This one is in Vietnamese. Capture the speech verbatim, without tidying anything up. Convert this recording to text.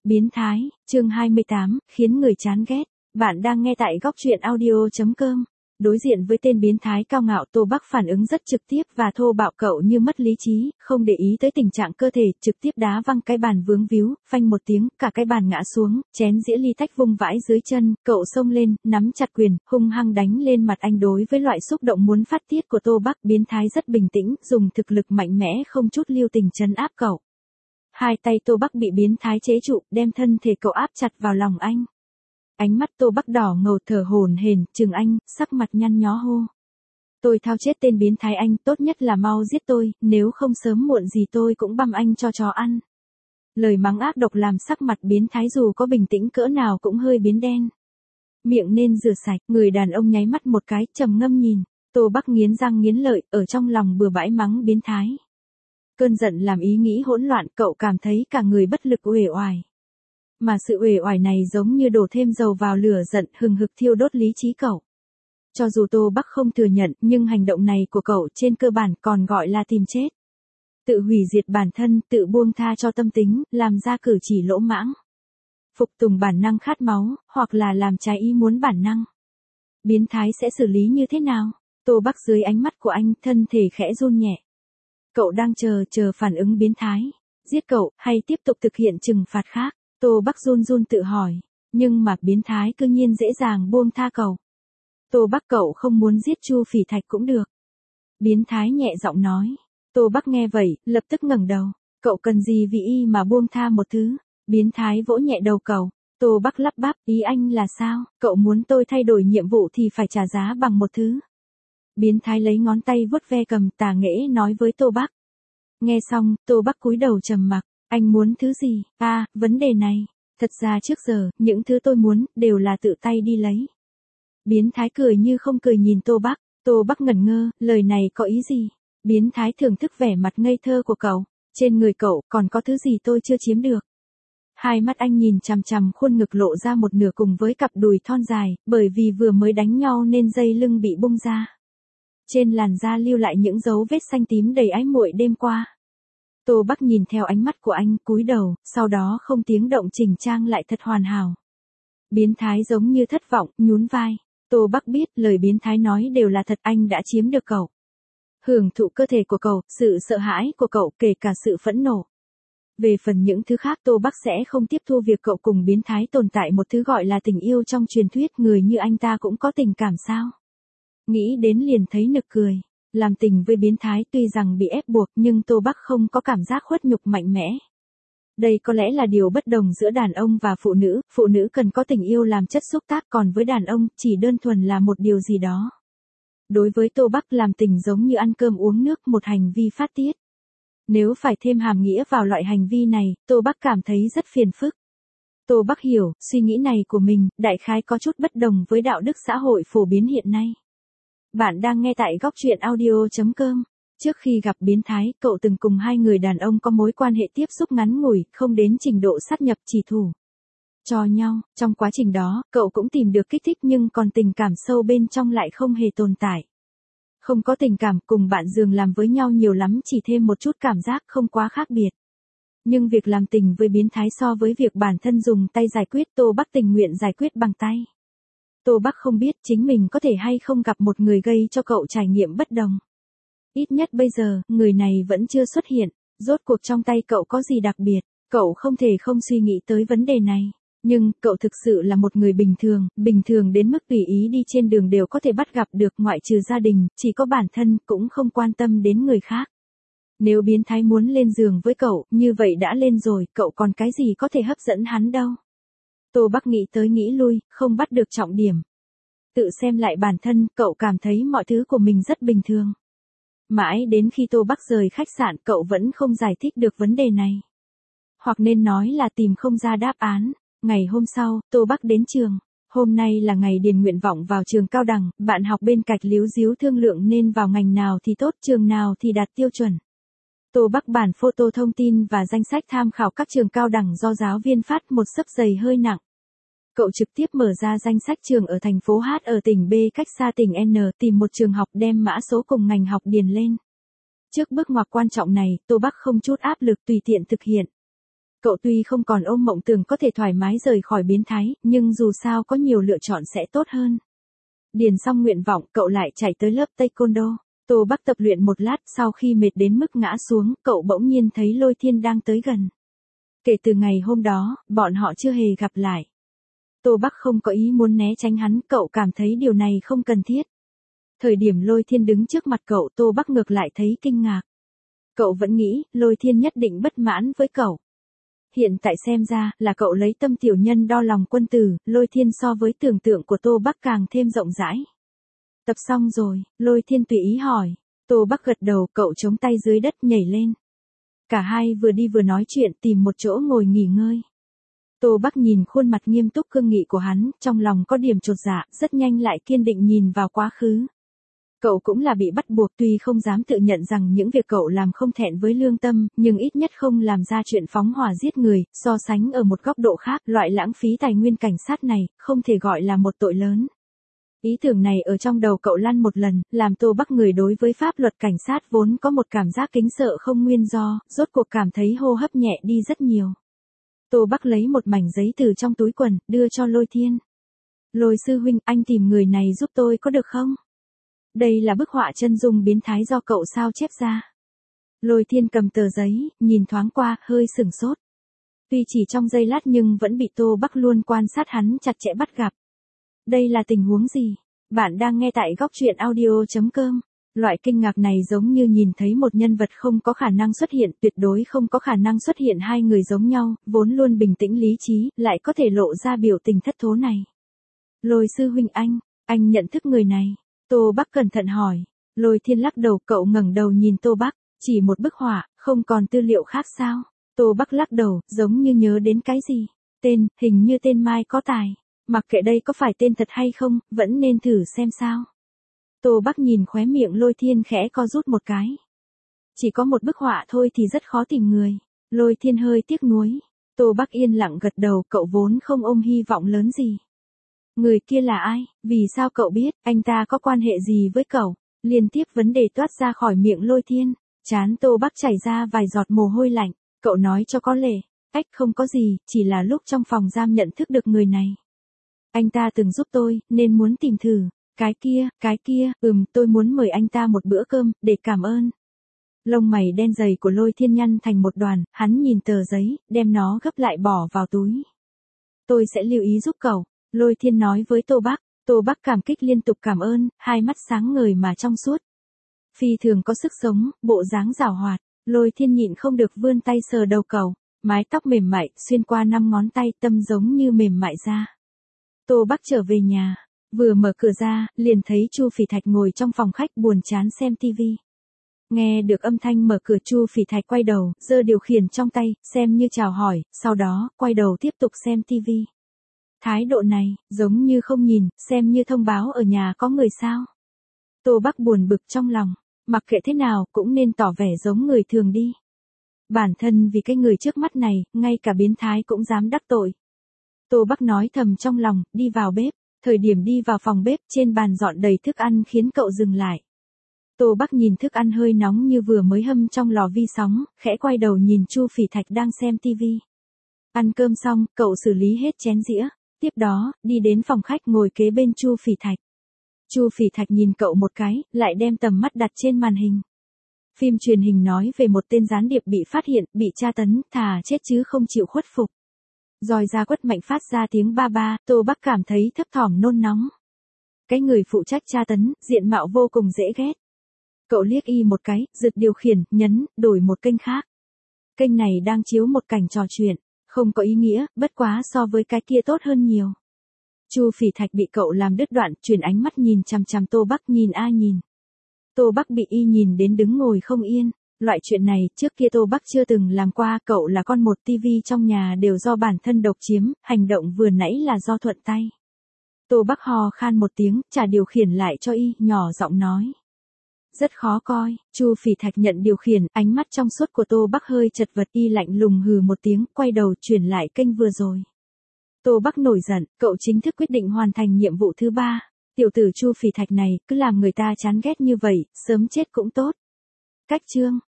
Biến thái, chương hai mươi tám, khiến người chán ghét. Bạn đang nghe tại góc truyện audio chấm com. Đối diện với tên biến thái cao ngạo, Tô Bắc phản ứng rất trực tiếp và thô bạo, cậu như mất lý trí, không để ý tới tình trạng cơ thể, trực tiếp đá văng cái bàn vướng víu, phanh một tiếng, cả cái bàn ngã xuống, chén dĩa ly tách vung vãi dưới chân, cậu xông lên, nắm chặt quyền, hung hăng đánh lên mặt anh. Đối với loại xúc động muốn phát tiết của Tô Bắc, biến thái rất bình tĩnh, dùng thực lực mạnh mẽ không chút lưu tình trấn áp cậu. Hai tay Tô Bắc bị biến thái chế trụ, đem thân thể cậu áp chặt vào lòng anh. Ánh mắt Tô Bắc đỏ ngầu, thở hổn hển, trừng anh, sắc mặt nhăn nhó hô: "Tôi thao chết tên biến thái anh, tốt nhất là mau giết tôi, nếu không sớm muộn gì tôi cũng băm anh cho chó ăn." Lời mắng ác độc làm sắc mặt biến thái dù có bình tĩnh cỡ nào cũng hơi biến đen. Miệng nên rửa sạch, người đàn ông nháy mắt một cái, trầm ngâm nhìn. Tô Bắc nghiến răng nghiến lợi, ở trong lòng bừa bãi mắng biến thái. Cơn giận làm ý nghĩ hỗn loạn, cậu cảm thấy cả người bất lực uể oải. Mà sự uể oải này giống như đổ thêm dầu vào lửa giận, hừng hực thiêu đốt lý trí cậu. Cho dù Tô Bắc không thừa nhận, nhưng hành động này của cậu trên cơ bản còn gọi là tìm chết. Tự hủy diệt bản thân, tự buông tha cho tâm tính, làm ra cử chỉ lỗ mãng. Phục tùng bản năng khát máu, hoặc là làm trái ý muốn bản năng. Biến thái sẽ xử lý như thế nào? Tô Bắc dưới ánh mắt của anh, thân thể khẽ run nhẹ. Cậu đang chờ, chờ phản ứng biến thái. Giết cậu, hay tiếp tục thực hiện trừng phạt khác? Tô Bắc run run tự hỏi. Nhưng mà biến thái cư nhiên dễ dàng buông tha cậu. Tô Bắc, cậu không muốn giết Chu Phỉ Thạch cũng được. Biến thái nhẹ giọng nói. Tô Bắc nghe vậy, lập tức ngẩng đầu. Cậu cần gì vì y mà buông tha một thứ? Biến thái vỗ nhẹ đầu cậu. Tô Bắc lắp bắp, ý anh là sao? Cậu muốn tôi thay đổi nhiệm vụ thì phải trả giá bằng một thứ. Biến thái lấy ngón tay vuốt ve cầm, tà nghễ nói với Tô Bắc. Nghe xong, Tô Bắc cúi đầu trầm mặc. Anh muốn thứ gì? À, vấn đề này. Thật ra trước giờ, những thứ tôi muốn, đều là tự tay đi lấy. Biến thái cười như không cười nhìn Tô Bắc. Tô Bắc ngẩn ngơ, lời này có ý gì? Biến thái thưởng thức vẻ mặt ngây thơ của cậu. Trên người cậu, còn có thứ gì tôi chưa chiếm được? Hai mắt anh nhìn chằm chằm khuôn ngực lộ ra một nửa cùng với cặp đùi thon dài, bởi vì vừa mới đánh nhau nên dây lưng bị bung ra. Trên làn da lưu lại những dấu vết xanh tím đầy ái muội đêm qua. Tô Bắc nhìn theo ánh mắt của anh, cúi đầu, sau đó không tiếng động chỉnh trang lại thật hoàn hảo. Biến thái giống như thất vọng, nhún vai. Tô Bắc biết lời biến thái nói đều là thật, anh đã chiếm được cậu. Hưởng thụ cơ thể của cậu, sự sợ hãi của cậu, kể cả sự phẫn nộ. Về phần những thứ khác, Tô Bắc sẽ không tiếp thu việc cậu cùng biến thái tồn tại một thứ gọi là tình yêu trong truyền thuyết. Người như anh ta cũng có tình cảm sao? Nghĩ đến liền thấy nực cười. Làm tình với biến thái tuy rằng bị ép buộc nhưng Tô Bắc không có cảm giác khuất nhục mạnh mẽ. Đây có lẽ là điều bất đồng giữa đàn ông và phụ nữ, phụ nữ cần có tình yêu làm chất xúc tác, còn với đàn ông chỉ đơn thuần là một điều gì đó. Đối với Tô Bắc, làm tình giống như ăn cơm uống nước, một hành vi phát tiết. Nếu phải thêm hàm nghĩa vào loại hành vi này, Tô Bắc cảm thấy rất phiền phức. Tô Bắc hiểu, suy nghĩ này của mình, đại khái có chút bất đồng với đạo đức xã hội phổ biến hiện nay. Bạn đang nghe tại góc truyện audio chấm com. Trước khi gặp biến thái, cậu từng cùng hai người đàn ông có mối quan hệ tiếp xúc ngắn ngủi, không đến trình độ sát nhập chỉ thủ cho nhau. Trong quá trình đó, cậu cũng tìm được kích thích nhưng còn tình cảm sâu bên trong lại không hề tồn tại. Không có tình cảm, cùng bạn giường làm với nhau nhiều lắm chỉ thêm một chút cảm giác, không quá khác biệt. Nhưng việc làm tình với biến thái so với việc bản thân dùng tay giải quyết, Tô Bắc tình nguyện giải quyết bằng tay. Tô Bắc không biết chính mình có thể hay không gặp một người gây cho cậu trải nghiệm bất đồng. Ít nhất bây giờ, người này vẫn chưa xuất hiện. Rốt cuộc trong tay cậu có gì đặc biệt? Cậu không thể không suy nghĩ tới vấn đề này. Nhưng, cậu thực sự là một người bình thường, bình thường đến mức tùy ý đi trên đường đều có thể bắt gặp được, ngoại trừ gia đình, chỉ có bản thân, cũng không quan tâm đến người khác. Nếu biến thái muốn lên giường với cậu, như vậy đã lên rồi, cậu còn cái gì có thể hấp dẫn hắn đâu. Tô Bắc nghĩ tới nghĩ lui, không bắt được trọng điểm. Tự xem lại bản thân, cậu cảm thấy mọi thứ của mình rất bình thường. Mãi đến khi Tô Bắc rời khách sạn, cậu vẫn không giải thích được vấn đề này. Hoặc nên nói là tìm không ra đáp án. Ngày hôm sau, Tô Bắc đến trường. Hôm nay là ngày điền nguyện vọng vào trường cao đẳng, bạn học bên cạnh líu díu thương lượng nên vào ngành nào thì tốt, trường nào thì đạt tiêu chuẩn. Tô Bắc bản photo thông tin và danh sách tham khảo các trường cao đẳng do giáo viên phát, một xấp dày hơi nặng. Cậu trực tiếp mở ra danh sách trường ở thành phố H ở tỉnh B cách xa tỉnh N, tìm một trường học đem mã số cùng ngành học điền lên. Trước bước ngoặt quan trọng này, Tô Bắc không chút áp lực tùy tiện thực hiện. Cậu tuy không còn ôm mộng tưởng có thể thoải mái rời khỏi biến thái, nhưng dù sao có nhiều lựa chọn sẽ tốt hơn. Điền xong nguyện vọng, cậu lại chạy tới lớp taekwondo. Tô Bắc tập luyện một lát, sau khi mệt đến mức ngã xuống, cậu bỗng nhiên thấy Lôi Thiên đang tới gần. Kể từ ngày hôm đó, bọn họ chưa hề gặp lại. Tô Bắc không có ý muốn né tránh hắn, cậu cảm thấy điều này không cần thiết. Thời điểm Lôi Thiên đứng trước mặt cậu, Tô Bắc ngược lại thấy kinh ngạc. Cậu vẫn nghĩ, Lôi Thiên nhất định bất mãn với cậu. Hiện tại xem ra, là cậu lấy tâm tiểu nhân đo lòng quân tử, Lôi Thiên so với tưởng tượng của Tô Bắc càng thêm rộng rãi. Tập xong rồi, Lôi Thiên tùy ý hỏi. Tô Bắc gật đầu, cậu chống tay dưới đất nhảy lên. Cả hai vừa đi vừa nói chuyện, tìm một chỗ ngồi nghỉ ngơi. Tô Bắc nhìn khuôn mặt nghiêm túc cương nghị của hắn, trong lòng có điểm chột dạ, rất nhanh lại kiên định nhìn vào quá khứ. Cậu cũng là bị bắt buộc, tuy không dám tự nhận rằng những việc cậu làm không thẹn với lương tâm, nhưng ít nhất không làm ra chuyện phóng hỏa giết người, so sánh ở một góc độ khác, loại lãng phí tài nguyên cảnh sát này, không thể gọi là một tội lớn. Ý tưởng này ở trong đầu cậu lăn một lần, làm Tô Bắc người đối với pháp luật cảnh sát vốn có một cảm giác kính sợ không nguyên do, rốt cuộc cảm thấy hô hấp nhẹ đi rất nhiều. Tô Bắc lấy một mảnh giấy từ trong túi quần, đưa cho Lôi Thiên. Lôi sư huynh, anh tìm người này giúp tôi có được không? Đây là bức họa chân dung biến thái do cậu sao chép ra. Lôi Thiên cầm tờ giấy, nhìn thoáng qua, hơi sửng sốt. Tuy chỉ trong giây lát nhưng vẫn bị Tô Bắc luôn quan sát hắn chặt chẽ bắt gặp. Đây là tình huống gì? Bạn đang nghe tại góc truyện audio chấm com. Loại kinh ngạc này giống như nhìn thấy một nhân vật không có khả năng xuất hiện, tuyệt đối không có khả năng xuất hiện hai người giống nhau, vốn luôn bình tĩnh lý trí, lại có thể lộ ra biểu tình thất thố này. Lôi sư huynh anh, anh nhận thức người này. Tô Bắc cẩn thận hỏi. Lôi Thiên lắc đầu, cậu ngẩng đầu nhìn Tô Bắc, chỉ một bức họa, không còn tư liệu khác sao? Tô Bắc lắc đầu, giống như nhớ đến cái gì. Tên, hình như tên Mai có tài. Mặc kệ đây có phải tên thật hay không, vẫn nên thử xem sao. Tô Bắc nhìn khóe miệng Lôi Thiên khẽ co rút một cái. Chỉ có một bức họa thôi thì rất khó tìm người. Lôi Thiên hơi tiếc nuối. Tô Bắc yên lặng gật đầu, cậu vốn không ôm hy vọng lớn gì. Người kia là ai? Vì sao cậu biết, anh ta có quan hệ gì với cậu? Liên tiếp vấn đề toát ra khỏi miệng Lôi Thiên. Trán Tô Bắc chảy ra vài giọt mồ hôi lạnh. Cậu nói cho có lệ. Ách, không có gì, chỉ là lúc trong phòng giam nhận thức được người này. Anh ta từng giúp tôi, nên muốn tìm thử. Cái kia, cái kia, ừm, tôi muốn mời anh ta một bữa cơm, để cảm ơn. Lông mày đen dày của Lôi Thiên nhăn thành một đoàn, hắn nhìn tờ giấy, đem nó gấp lại bỏ vào túi. Tôi sẽ lưu ý giúp cậu, Lôi Thiên nói với Tô Bắc. Tô Bắc cảm kích liên tục cảm ơn, hai mắt sáng ngời mà trong suốt. Phi thường có sức sống, bộ dáng giảo hoạt, Lôi Thiên nhịn không được vươn tay sờ đầu cậu, mái tóc mềm mại, xuyên qua năm ngón tay, tâm giống như mềm mại ra. Tô Bắc trở về nhà. Vừa mở cửa ra, liền thấy Chu Phỉ Thạch ngồi trong phòng khách buồn chán xem tivi. Nghe được âm thanh mở cửa, Chu Phỉ Thạch quay đầu, giơ điều khiển trong tay, xem như chào hỏi, sau đó, quay đầu tiếp tục xem tivi. Thái độ này, giống như không nhìn, xem như thông báo ở nhà có người sao. Tô Bắc buồn bực trong lòng, mặc kệ thế nào, cũng nên tỏ vẻ giống người thường đi. Bản thân vì cái người trước mắt này, ngay cả biến thái cũng dám đắc tội. Tô Bắc nói thầm trong lòng, đi vào bếp. Thời điểm đi vào phòng bếp, trên bàn dọn đầy thức ăn khiến cậu dừng lại. Tô Bắc nhìn thức ăn hơi nóng như vừa mới hâm trong lò vi sóng, khẽ quay đầu nhìn Chu Phỉ Thạch đang xem tivi. Ăn cơm xong, cậu xử lý hết chén dĩa. Tiếp đó, đi đến phòng khách ngồi kế bên Chu Phỉ Thạch. Chu Phỉ Thạch nhìn cậu một cái, lại đem tầm mắt đặt trên màn hình. Phim truyền hình nói về một tên gián điệp bị phát hiện, bị tra tấn, thà chết chứ không chịu khuất phục. Roi da quất mạnh phát ra tiếng ba ba, Tô Bắc cảm thấy thấp thỏm nôn nóng. Cái người phụ trách tra tấn, diện mạo vô cùng dễ ghét. Cậu liếc y một cái, giật điều khiển, nhấn, đổi một kênh khác. Kênh này đang chiếu một cảnh trò chuyện, không có ý nghĩa, bất quá so với cái kia tốt hơn nhiều. Chu Phỉ Thạch bị cậu làm đứt đoạn, chuyển ánh mắt nhìn chằm chằm Tô Bắc, nhìn a nhìn. Tô Bắc bị y nhìn đến đứng ngồi không yên. Loại chuyện này, trước kia Tô Bắc chưa từng làm qua, cậu là con một, tivi trong nhà đều do bản thân độc chiếm, hành động vừa nãy là do thuận tay. Tô Bắc hò khan một tiếng, trả điều khiển lại cho y, nhỏ giọng nói. Rất khó coi, Chu Phỉ Thạch nhận điều khiển, ánh mắt trong suốt của Tô Bắc hơi chật vật, y lạnh lùng hừ một tiếng, quay đầu chuyển lại kênh vừa rồi. Tô Bắc nổi giận, cậu chính thức quyết định hoàn thành nhiệm vụ thứ ba. Tiểu tử Chu Phỉ Thạch này, cứ làm người ta chán ghét như vậy, sớm chết cũng tốt. Cách chương